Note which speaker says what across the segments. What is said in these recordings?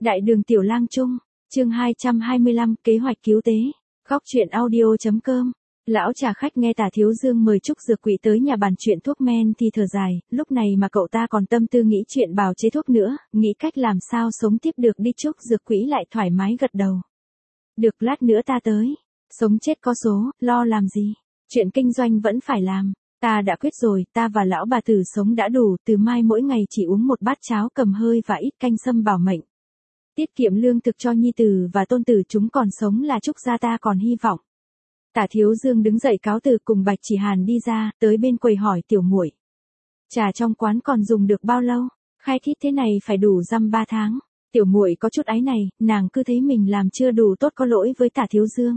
Speaker 1: Đại đường Tiểu Lang Trung, chương 225, kế hoạch cứu tế. Góc truyện audio.com. Lão trà khách nghe Tả Thiếu Dương mời Trúc Dược Quỹ tới nhà bàn chuyện thuốc men thì thở dài, lúc này mà cậu ta còn tâm tư nghĩ chuyện bào chế thuốc nữa, nghĩ cách làm sao sống tiếp được đi. Trúc Dược Quỹ lại thoải mái gật đầu. Được, lát nữa ta tới. Sống chết có số, lo làm gì? Chuyện kinh doanh vẫn phải làm. Ta đã quyết rồi, ta và lão bà tử sống đã đủ, từ mai mỗi ngày chỉ uống một bát cháo cầm hơi và ít canh sâm bảo mệnh. Tiết kiệm lương thực cho nhi tử và tôn tử chúng còn sống là Trúc gia ta còn hy vọng. Tả Thiếu Dương đứng dậy cáo từ cùng Bạch Chỉ Hàn đi ra, tới bên quầy hỏi Tiểu Muội. Trà trong quán còn dùng được bao lâu? Khai thít thế này phải đủ dăm 3 tháng. Tiểu Muội có chút áy này, nàng cứ thấy mình làm chưa đủ tốt, có lỗi với Tả Thiếu Dương.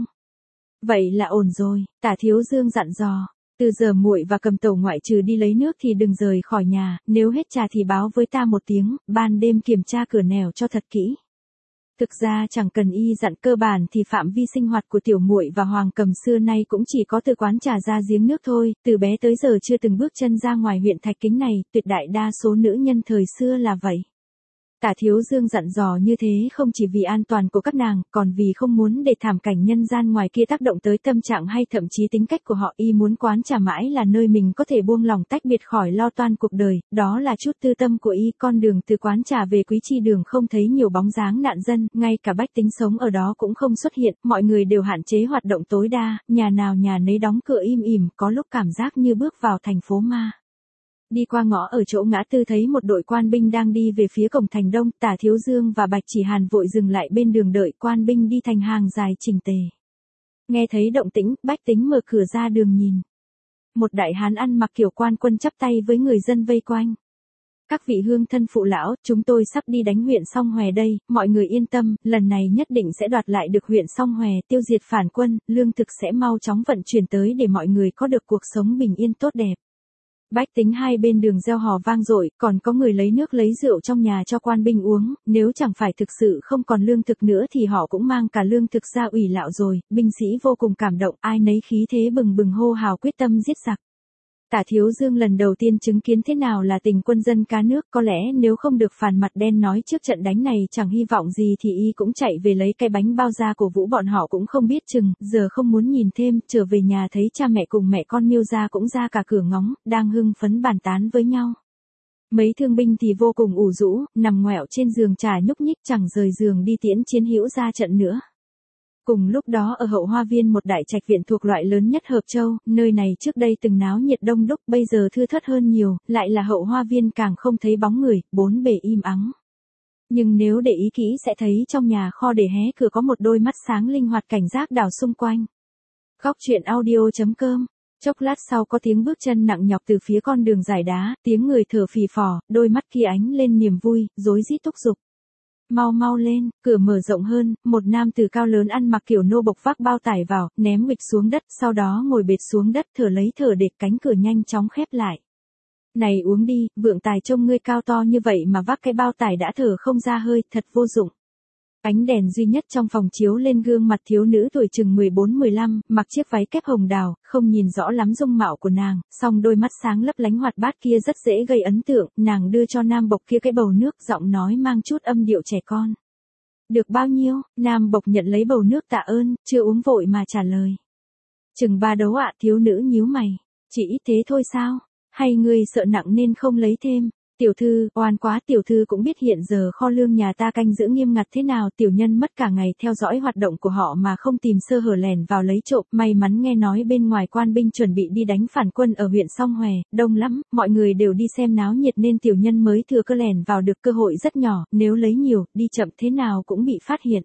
Speaker 1: Vậy là ổn rồi, Tả Thiếu Dương dặn dò. Từ giờ muội và Cầm Tẩu ngoại trừ đi lấy nước thì đừng rời khỏi nhà, nếu hết trà thì báo với ta một tiếng, ban đêm kiểm tra cửa nẻo cho thật kỹ. Thực ra chẳng cần y dặn, cơ bản thì phạm vi sinh hoạt của Tiểu Muội và Hoàng Cầm xưa nay cũng chỉ có từ quán trà ra giếng nước thôi, từ bé tới giờ chưa từng bước chân ra ngoài huyện Thạch Kính này, tuyệt đại đa số nữ nhân thời xưa là vậy. Tả Thiếu Dương dặn dò như thế không chỉ vì an toàn của các nàng, còn vì không muốn để thảm cảnh nhân gian ngoài kia tác động tới tâm trạng hay thậm chí tính cách của họ. Y muốn quán trà mãi là nơi mình có thể buông lòng tách biệt khỏi lo toan cuộc đời, đó là chút tư tâm của y. Con đường từ quán trà về Quý Chi Đường không thấy nhiều bóng dáng nạn dân, ngay cả bách tính sống ở đó cũng không xuất hiện, mọi người đều hạn chế hoạt động tối đa, nhà nào nhà nấy đóng cửa im ỉm, có lúc cảm giác như bước vào thành phố ma. Đi qua ngõ ở chỗ ngã tư thấy một đội quan binh đang đi về phía cổng thành đông, Tả Thiếu Dương và Bạch Chỉ Hàn vội dừng lại bên đường đợi quan binh đi thành hàng dài chỉnh tề. Nghe thấy động tĩnh, bách tính mở cửa ra đường nhìn. Một đại hán ăn mặc kiểu quan quân chắp tay với người dân vây quanh. Các vị hương thân phụ lão, chúng tôi sắp đi đánh huyện Song Hòe đây, mọi người yên tâm, lần này nhất định sẽ đoạt lại được huyện Song Hòe, tiêu diệt phản quân, lương thực sẽ mau chóng vận chuyển tới để mọi người có được cuộc sống bình yên tốt đẹp. Bách tính hai bên đường reo hò vang dội, còn có người lấy nước lấy rượu trong nhà cho quan binh uống, nếu chẳng phải thực sự không còn lương thực nữa thì họ cũng mang cả lương thực ra ủy lạo rồi. Binh sĩ vô cùng cảm động, ai nấy khí thế bừng bừng hô hào quyết tâm giết giặc. Tả Thiếu Dương lần đầu tiên chứng kiến thế nào là tình quân dân cá nước, có lẽ nếu không được Phàn Mặt Đen nói trước trận đánh này chẳng hy vọng gì thì y cũng chạy về lấy cái bánh bao ra cổ vũ bọn họ cũng không biết chừng, giờ không muốn nhìn thêm, trở về nhà thấy cha mẹ cùng mẹ con Miêu gia cũng ra cả cửa ngóng, đang hưng phấn bàn tán với nhau. Mấy thương binh thì vô cùng ủ rũ, nằm ngoẹo trên giường trà nhúc nhích chẳng rời giường đi tiễn chiến hữu ra trận nữa. Cùng lúc đó ở hậu hoa viên một đại trạch viện thuộc loại lớn nhất Hợp Châu, nơi này trước đây từng náo nhiệt đông đúc bây giờ thưa thớt hơn nhiều, lại là hậu hoa viên càng không thấy bóng người, bốn bề im ắng. Nhưng nếu để ý kỹ sẽ thấy trong nhà kho để hé cửa có một đôi mắt sáng linh hoạt cảnh giác đảo xung quanh. Góc truyện audio.com. Chốc lát sau có tiếng bước chân nặng nhọc từ phía con đường dài đá, tiếng người thở phì phò, đôi mắt kia ánh lên niềm vui, rối rít thúc giục. Mau mau lên, cửa mở rộng hơn, một nam tử cao lớn ăn mặc kiểu nô bộc vác bao tải vào, ném bịch xuống đất, sau đó ngồi bệt xuống đất thở lấy thở để cánh cửa nhanh chóng khép lại. Này uống đi, Vượng Tài trông ngươi cao to như vậy mà vác cái bao tải đã thở không ra hơi, thật vô dụng. Ánh đèn duy nhất trong phòng chiếu lên gương mặt thiếu nữ tuổi chừng 14-15, mặc chiếc váy kép hồng đào, không nhìn rõ lắm dung mạo của nàng, song đôi mắt sáng lấp lánh hoạt bát kia rất dễ gây ấn tượng, nàng đưa cho nam bộc kia cái bầu nước, giọng nói mang chút âm điệu trẻ con. Được bao nhiêu? Nam bộc nhận lấy bầu nước tạ ơn, chưa uống vội mà trả lời. Chừng 3 đấu ạ. Thiếu nữ nhíu mày. Chỉ ít thế thôi sao? Hay ngươi sợ nặng nên không lấy thêm? Tiểu thư, oan quá, tiểu thư cũng biết hiện giờ kho lương nhà ta canh giữ nghiêm ngặt thế nào, tiểu nhân mất cả ngày theo dõi hoạt động của họ mà không tìm sơ hở lẻn vào lấy trộm, may mắn nghe nói bên ngoài quan binh chuẩn bị đi đánh phản quân ở huyện Song Hòe, đông lắm, mọi người đều đi xem náo nhiệt nên tiểu nhân mới thừa cơ lẻn vào được, cơ hội rất nhỏ, nếu lấy nhiều, đi chậm thế nào cũng bị phát hiện.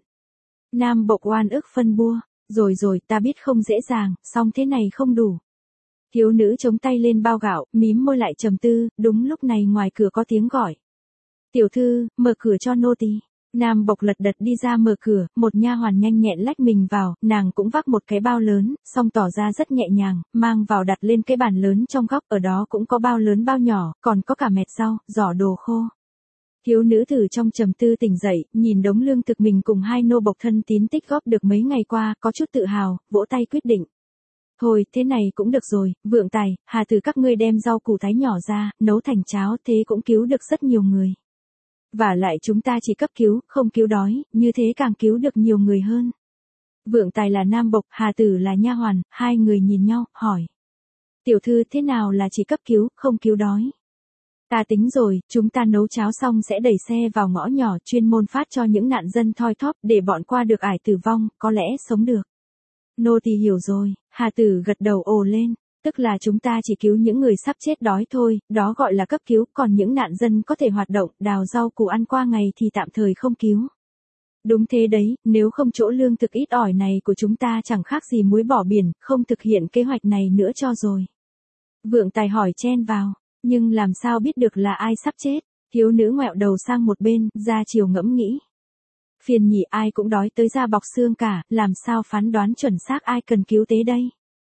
Speaker 1: Nam bộc oan ức phân bua, rồi ta biết không dễ dàng, song thế này không đủ. Thiếu nữ chống tay lên bao gạo, mím môi lại trầm tư, đúng lúc này ngoài cửa có tiếng gọi. Tiểu thư, mở cửa cho nô tỳ. Nam bộc lật đật đi ra mở cửa, một nha hoàn nhanh nhẹn lách mình vào, nàng cũng vác một cái bao lớn, song tỏ ra rất nhẹ nhàng, mang vào đặt lên cái bàn lớn trong góc, ở đó cũng có bao lớn bao nhỏ, còn có cả mẹt rau, giỏ đồ khô. Thiếu nữ từ trong trầm tư tỉnh dậy, nhìn đống lương thực mình cùng hai nô bộc thân tín tích góp được mấy ngày qua, có chút tự hào, vỗ tay quyết định. Thôi, thế này cũng được rồi, Vượng Tài, Hà từ các ngươi đem rau củ thái nhỏ ra, nấu thành cháo, thế cũng cứu được rất nhiều người. Và lại chúng ta chỉ cấp cứu, không cứu đói, như thế càng cứu được nhiều người hơn. Vượng Tài là nam bộc, Hà Tử là nha hoàn, hai người nhìn nhau, hỏi. Tiểu thư thế nào là chỉ cấp cứu, không cứu đói? Ta tính rồi, chúng ta nấu cháo xong sẽ đẩy xe vào ngõ nhỏ chuyên môn phát cho những nạn dân thoi thóp để bọn qua được ải tử vong, có lẽ sống được. Nô tỳ hiểu rồi, Hà Tử gật đầu ồ lên, tức là chúng ta chỉ cứu những người sắp chết đói thôi, đó gọi là cấp cứu, còn những nạn dân có thể hoạt động, đào rau củ ăn qua ngày thì tạm thời không cứu. Đúng thế đấy, nếu không chỗ lương thực ít ỏi này của chúng ta chẳng khác gì muối bỏ biển, không thực hiện kế hoạch này nữa cho rồi. Vượng Tài hỏi chen vào, nhưng làm sao biết được là ai sắp chết? Thiếu nữ ngoẹo đầu sang một bên, ra chiều ngẫm nghĩ. Phiền nhỉ, ai cũng đói tới da bọc xương cả, làm sao phán đoán chuẩn xác ai cần cứu tế đây?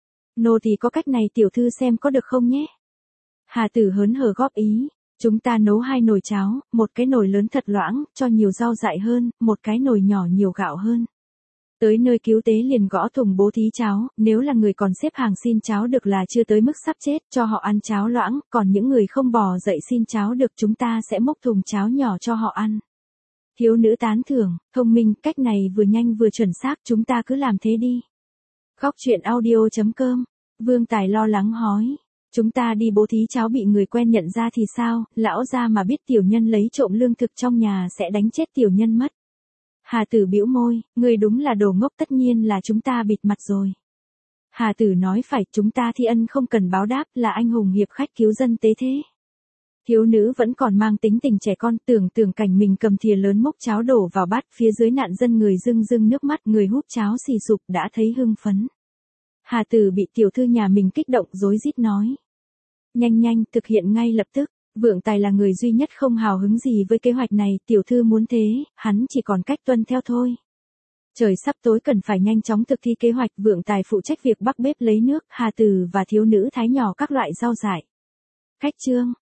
Speaker 1: Nô tỳ có cách này, tiểu thư xem có được không nhé? Hà Tử hớn hở góp ý. Chúng ta nấu 2 nồi cháo, một cái nồi lớn thật loãng, cho nhiều rau dại hơn, một cái nồi nhỏ nhiều gạo hơn. Tới nơi cứu tế liền gõ thùng bố thí cháo, nếu là người còn xếp hàng xin cháo được là chưa tới mức sắp chết, cho họ ăn cháo loãng, còn những người không bò dậy xin cháo được chúng ta sẽ múc thùng cháo nhỏ cho họ ăn. Thiếu nữ tán thưởng, thông minh, cách này vừa nhanh vừa chuẩn xác, chúng ta cứ làm thế đi. Khóc chuyện audio.com, Vương Tài lo lắng hói. Chúng ta đi bố thí cháo bị người quen nhận ra thì sao, lão gia mà biết tiểu nhân lấy trộm lương thực trong nhà sẽ đánh chết tiểu nhân mất. Hà Tử bĩu môi, người đúng là đồ ngốc, tất nhiên là chúng ta bịt mặt rồi. Hà Tử nói phải, chúng ta thi ân không cần báo đáp, là anh hùng hiệp khách cứu dân tế thế. Thiếu nữ vẫn còn mang tính tình trẻ con, tưởng cảnh mình cầm thìa lớn múc cháo đổ vào bát, phía dưới nạn dân người rưng rưng nước mắt, người húp cháo xì sụp đã thấy hưng phấn. Hà Tử bị tiểu thư nhà mình kích động rối rít nói. Nhanh, thực hiện ngay lập tức. Vượng Tài là người duy nhất không hào hứng gì với kế hoạch này, tiểu thư muốn thế, hắn chỉ còn cách tuân theo thôi. Trời sắp tối cần phải nhanh chóng thực thi kế hoạch, Vượng Tài phụ trách việc bắc bếp lấy nước, Hà Tử và thiếu nữ thái nhỏ các loại rau dại. Khách trương,